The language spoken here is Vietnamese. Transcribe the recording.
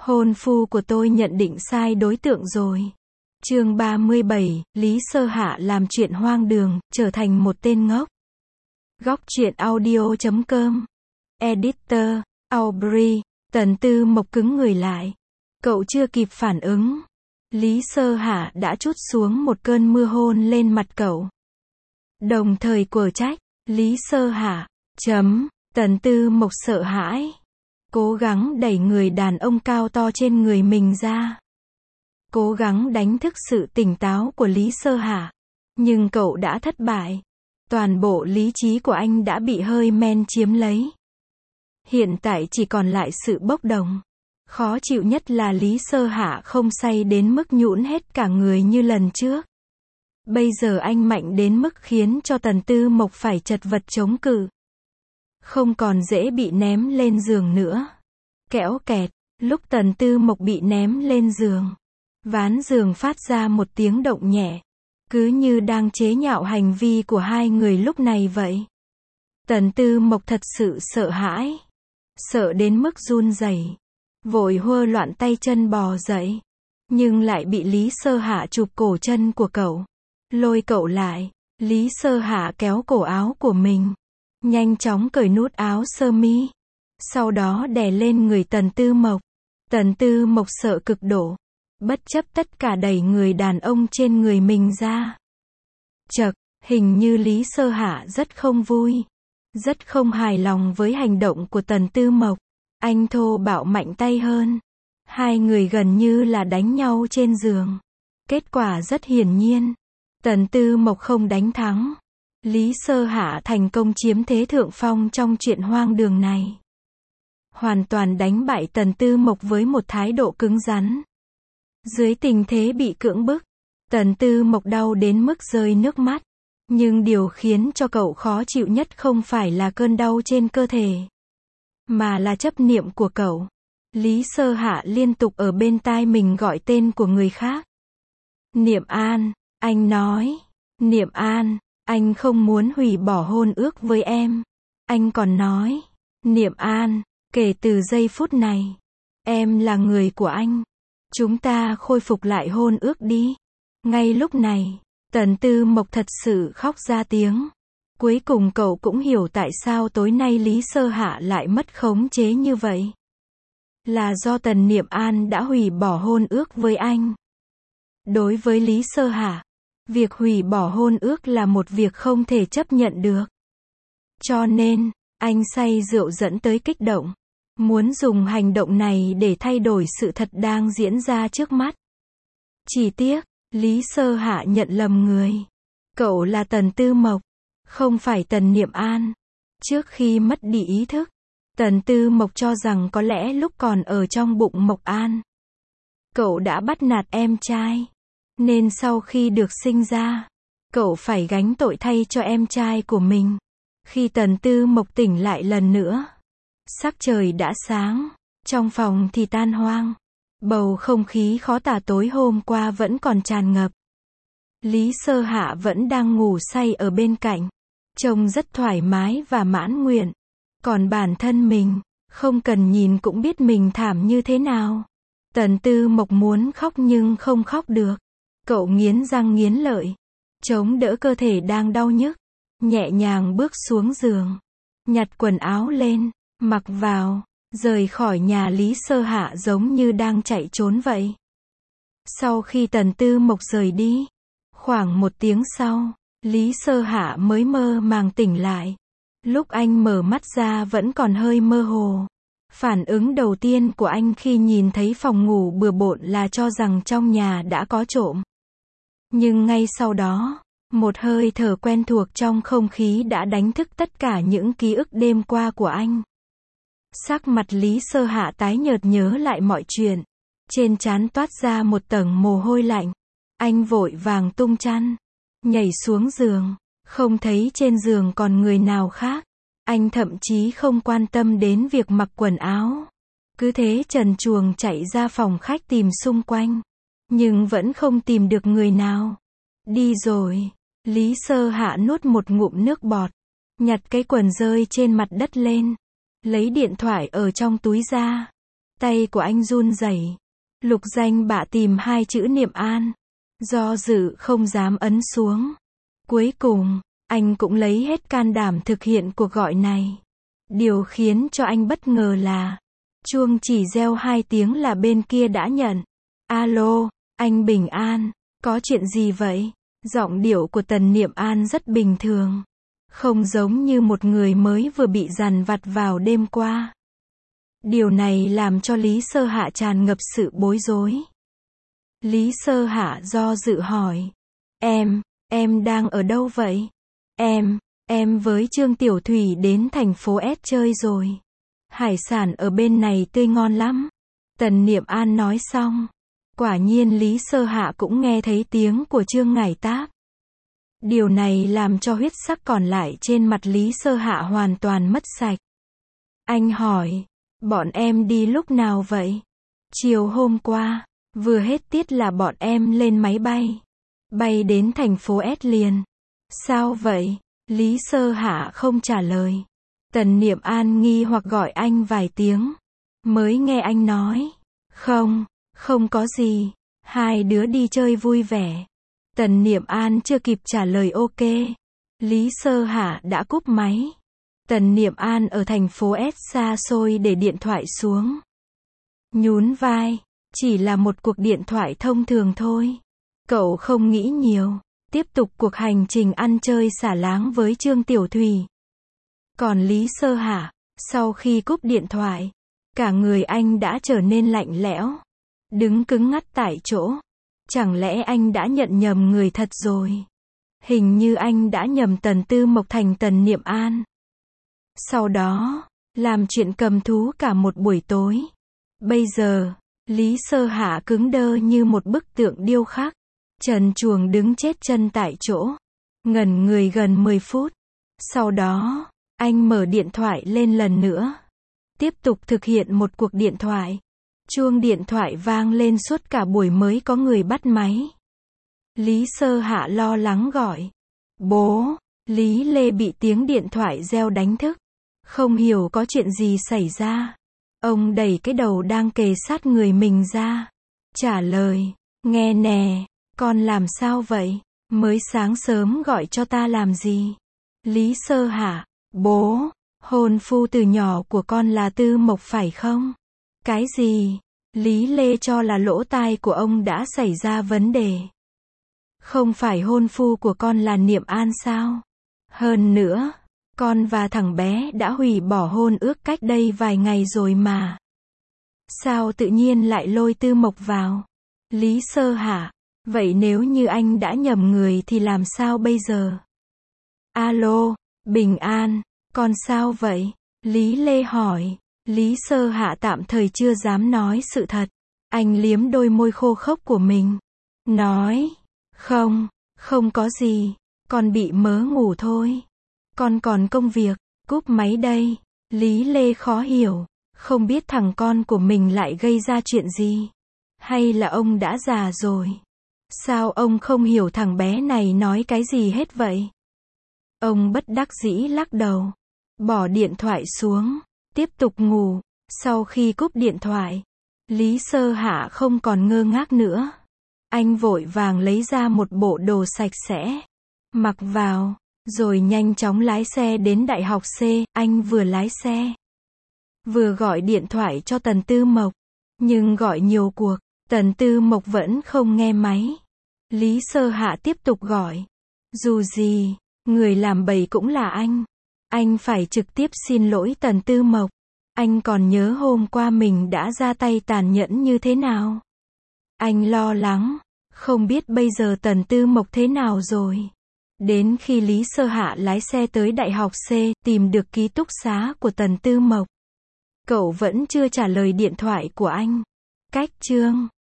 Hôn phu của tôi nhận định sai đối tượng rồi. Chương 37, Lý Sơ Hạ làm chuyện hoang đường, trở thành một tên ngốc. Góc truyện audio.com. Editor, Aubrey. Tần Tư Mộc cứng người lại. Cậu chưa kịp phản ứng. Lý Sơ Hạ đã trút xuống một cơn mưa hôn lên mặt cậu. Đồng thời quở trách, Lý Sơ Hạ, Tần Tư Mộc sợ hãi. Cố gắng đẩy người đàn ông cao to trên người mình ra. Cố gắng đánh thức sự tỉnh táo của Lý Sơ Hạ. Nhưng cậu đã thất bại. Toàn bộ lý trí của anh đã bị hơi men chiếm lấy. Hiện tại chỉ còn lại sự bốc đồng. Khó chịu nhất là Lý Sơ Hạ không say đến mức nhũn hết cả người như lần trước. Bây giờ anh mạnh đến mức khiến cho Tần Tư Mộc phải chật vật chống cự. Không còn dễ bị ném lên giường nữa. Kẽo kẹt, lúc Tần Tư Mộc bị ném lên giường, ván giường phát ra một tiếng động nhẹ. Cứ như đang chế nhạo hành vi của hai người lúc này vậy. Tần Tư Mộc thật sự sợ hãi. Sợ đến mức run rẩy, vội hơ loạn tay chân bò dậy. Nhưng lại bị Lý Sơ Hạ chụp cổ chân của cậu. Lôi cậu lại. Lý Sơ Hạ kéo cổ áo của mình. Nhanh chóng cởi nút áo sơ mi. Sau đó đè lên người Tần Tư Mộc. Tần Tư Mộc sợ cực độ. Bất chấp tất cả đẩy người đàn ông trên người mình ra. Chậc, hình như Lý Sơ Hạ rất không vui. Rất không hài lòng với hành động của Tần Tư Mộc. Anh thô bạo mạnh tay hơn. Hai người gần như là đánh nhau trên giường. Kết quả rất hiển nhiên. Tần Tư Mộc không đánh thắng. Lý Sơ Hạ thành công chiếm thế thượng phong trong chuyện hoang đường này. Hoàn toàn đánh bại Tần Tư Mộc với một thái độ cứng rắn. Dưới tình thế bị cưỡng bức, Tần Tư Mộc đau đến mức rơi nước mắt. Nhưng điều khiến cho cậu khó chịu nhất không phải là cơn đau trên cơ thể, mà là chấp niệm của cậu. Lý Sơ Hạ liên tục ở bên tai mình gọi tên của người khác. Niệm An, anh nói. Niệm An, anh không muốn hủy bỏ hôn ước với em. Anh còn nói. Niệm An, kể từ giây phút này, em là người của anh. Chúng ta khôi phục lại hôn ước đi. Ngay lúc này, Tần Tư Mộc thật sự khóc ra tiếng. Cuối cùng cậu cũng hiểu tại sao tối nay Lý Sơ Hạ lại mất khống chế như vậy. Là do Tần Niệm An đã hủy bỏ hôn ước với anh. Đối với Lý Sơ Hạ, việc hủy bỏ hôn ước là một việc không thể chấp nhận được. Cho nên, anh say rượu dẫn tới kích động. Muốn dùng hành động này để thay đổi sự thật đang diễn ra trước mắt. Chỉ tiếc, Lý Sơ Hạ nhận lầm người. Cậu là Tần Tư Mộc, không phải Tần Niệm An. Trước khi mất đi ý thức, Tần Tư Mộc cho rằng có lẽ lúc còn ở trong bụng Mộc An, cậu đã bắt nạt em trai. Nên sau khi được sinh ra, cậu phải gánh tội thay cho em trai của mình. Khi Tần Tư Mộc tỉnh lại lần nữa, sắc trời đã sáng, trong phòng thì tan hoang. Bầu không khí khó tả tối hôm qua vẫn còn tràn ngập. Lý Sơ Hạ vẫn đang ngủ say ở bên cạnh. Trông rất thoải mái và mãn nguyện. Còn bản thân mình, không cần nhìn cũng biết mình thảm như thế nào. Tần Tư Mộc muốn khóc nhưng không khóc được. Cậu nghiến răng nghiến lợi, chống đỡ cơ thể đang đau nhức. Nhẹ nhàng bước xuống giường. Nhặt quần áo lên, mặc vào. Rời khỏi nhà Lý Sơ Hạ giống như đang chạy trốn vậy. Sau khi Tần Tư Mộc rời đi, khoảng 1 tiếng sau, Lý Sơ Hạ mới mơ màng tỉnh lại. Lúc anh mở mắt ra vẫn còn hơi mơ hồ. Phản ứng đầu tiên của anh khi nhìn thấy phòng ngủ bừa bộn là cho rằng trong nhà đã có trộm. Nhưng ngay sau đó, một hơi thở quen thuộc trong không khí đã đánh thức tất cả những ký ức đêm qua của anh. Sắc mặt Lý Sơ Hạ tái nhợt nhớ lại mọi chuyện. Trên trán toát ra một tầng mồ hôi lạnh. Anh vội vàng tung chăn, nhảy xuống giường. Không thấy trên giường còn người nào khác. Anh thậm chí không quan tâm đến việc mặc quần áo. Cứ thế trần truồng chạy ra phòng khách tìm xung quanh. Nhưng vẫn không tìm được người nào. Đi rồi. Lý Sơ Hạ nuốt một ngụm nước bọt. Nhặt cái quần rơi trên mặt đất lên. Lấy điện thoại ở trong túi ra. Tay của anh run rẩy. Lục Danh Bạ tìm hai chữ Niệm An. Do dự không dám ấn xuống. Cuối cùng, anh cũng lấy hết can đảm thực hiện cuộc gọi này. Điều khiến cho anh bất ngờ là, chuông chỉ reo 2 tiếng là bên kia đã nhận. Alo, anh Bình An, có chuyện gì vậy? Giọng điệu của Tần Niệm An rất bình thường. Không giống như một người mới vừa bị dằn vặt vào đêm qua. Điều này làm cho Lý Sơ Hạ tràn ngập sự bối rối. Lý Sơ Hạ do dự hỏi. Em đang ở đâu vậy? Em với Trương Tiểu Thủy đến thành phố S chơi rồi. Hải sản ở bên này tươi ngon lắm. Tần Niệm An nói xong. Quả nhiên Lý Sơ Hạ cũng nghe thấy tiếng của Trương Ngải Táp. Điều này làm cho huyết sắc còn lại trên mặt Lý Sơ Hạ hoàn toàn mất sạch. Anh hỏi, bọn em đi lúc nào vậy? Chiều hôm qua, vừa hết tiết là bọn em lên máy bay. Bay đến thành phố S liền. Sao vậy? Lý Sơ Hạ không trả lời. Tần Niệm An nghi hoặc gọi anh vài tiếng. Mới nghe anh nói. Không có gì. Hai đứa đi chơi vui vẻ. Tần Niệm An chưa kịp trả lời ok. Lý Sơ Hạ đã cúp máy. Tần Niệm An ở thành phố S xa xôi để điện thoại xuống. Nhún vai. Chỉ là một cuộc điện thoại thông thường thôi. Cậu không nghĩ nhiều. Tiếp tục cuộc hành trình ăn chơi xả láng với Trương Tiểu Thủy. Còn Lý Sơ Hạ, sau khi cúp điện thoại, cả người anh đã trở nên lạnh lẽo. Đứng cứng ngắt tại chỗ. Chẳng lẽ anh đã nhận nhầm người thật rồi? Hình như anh đã nhầm Tần Tư Mộc thành Tần Niệm An. Sau đó, làm chuyện cầm thú cả một buổi tối. Bây giờ, Lý Sơ Hạ cứng đơ như một bức tượng điêu khắc. Trần truồng đứng chết chân tại chỗ. Ngẩn người gần 10 phút. Sau đó, anh mở điện thoại lên lần nữa. Tiếp tục thực hiện một cuộc điện thoại. Chuông điện thoại vang lên suốt cả buổi mới có người bắt máy. Lý Sơ Hạ lo lắng gọi. Bố, Lý Lê bị tiếng điện thoại reo đánh thức. Không hiểu có chuyện gì xảy ra. Ông đẩy cái đầu đang kề sát người mình ra. Trả lời, nghe nè, con làm sao vậy? Mới sáng sớm gọi cho ta làm gì? Lý Sơ Hạ, bố, hôn phu từ nhỏ của con là Tư Mộc phải không? Cái gì? Lý Lê cho là lỗ tai của ông đã xảy ra vấn đề. Không phải hôn phu của con là Niệm An sao? Hơn nữa, con và thằng bé đã hủy bỏ hôn ước cách đây vài ngày rồi mà. Sao tự nhiên lại lôi Tư Mộc vào? Lý Sơ Hạ, vậy nếu như anh đã nhầm người thì làm sao bây giờ? Alo, Bình An, con sao vậy? Lý Lê hỏi. Lý Sơ Hạ tạm thời chưa dám nói sự thật. Anh liếm đôi môi khô khốc của mình. Nói, không có gì. Con bị mớ ngủ thôi. Con còn công việc. Cúp máy đây. Lý Lê khó hiểu. Không biết thằng con của mình lại gây ra chuyện gì. Hay là ông đã già rồi. Sao ông không hiểu thằng bé này nói cái gì hết vậy? Ông bất đắc dĩ lắc đầu. Bỏ điện thoại xuống. Tiếp tục ngủ. Sau khi cúp điện thoại, Lý Sơ Hạ không còn ngơ ngác nữa. Anh vội vàng lấy ra một bộ đồ sạch sẽ. Mặc vào. Rồi nhanh chóng lái xe đến Đại học C. Anh vừa lái xe, vừa gọi điện thoại cho Tần Tư Mộc. Nhưng gọi nhiều cuộc, Tần Tư Mộc vẫn không nghe máy. Lý Sơ Hạ tiếp tục gọi. Dù gì, người làm bậy cũng là anh. Anh phải trực tiếp xin lỗi Tần Tư Mộc. Anh còn nhớ hôm qua mình đã ra tay tàn nhẫn như thế nào. Anh lo lắng, không biết bây giờ Tần Tư Mộc thế nào rồi. Đến khi Lý Sơ Hạ lái xe tới Đại học C, tìm được ký túc xá của Tần Tư Mộc. Cậu vẫn chưa trả lời điện thoại của anh. Cách chương